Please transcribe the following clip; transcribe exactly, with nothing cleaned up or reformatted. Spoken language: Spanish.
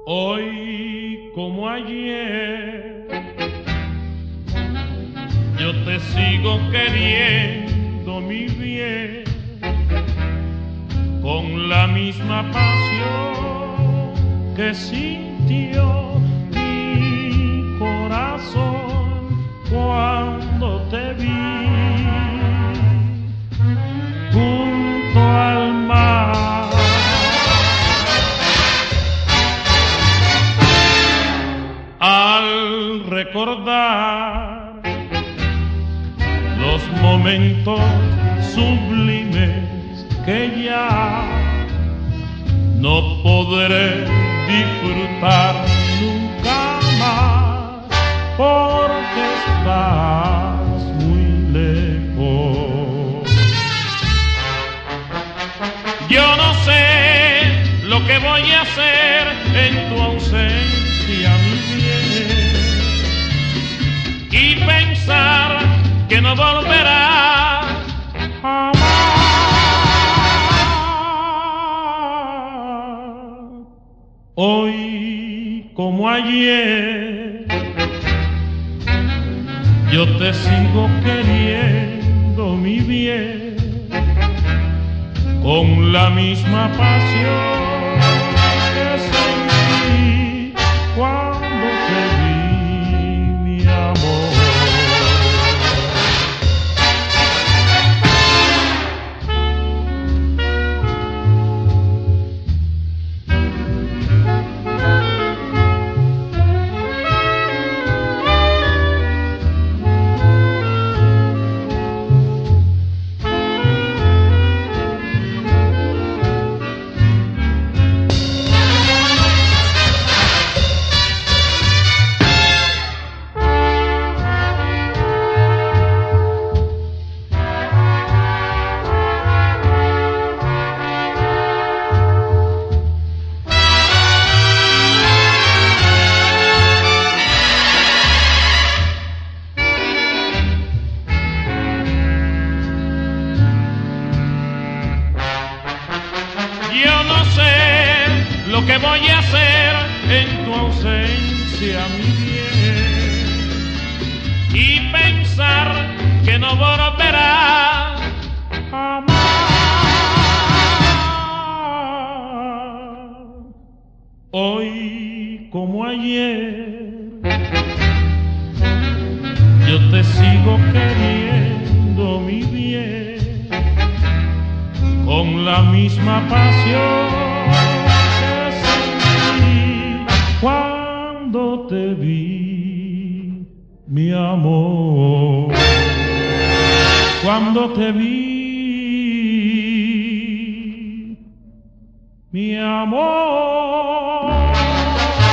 Hoy como ayer, yo te sigo queriendo, mi bien, con la misma pasión que sintió mi corazón cuando te vi junto al mar. Al recordar los momentos sublimes que ya no podré disfrutar nunca más, porque estás muy lejos. Yo no sé lo que voy a hacer en tu ausencia, mi bien, y pensar que no volverás jamás. Hoy como ayer, yo te sigo queriendo, mi bien, con la misma pasión que sentí cuando te vi, mi amor. Yo no sé lo que voy a hacer en tu ausencia, mi bien, y pensar que no volverás jamás. Hoy como ayer, yo te sigo queriendo, mi bien, con la misma pasión que sentí cuando te vi, mi amor. Cuando te vi, mi amor.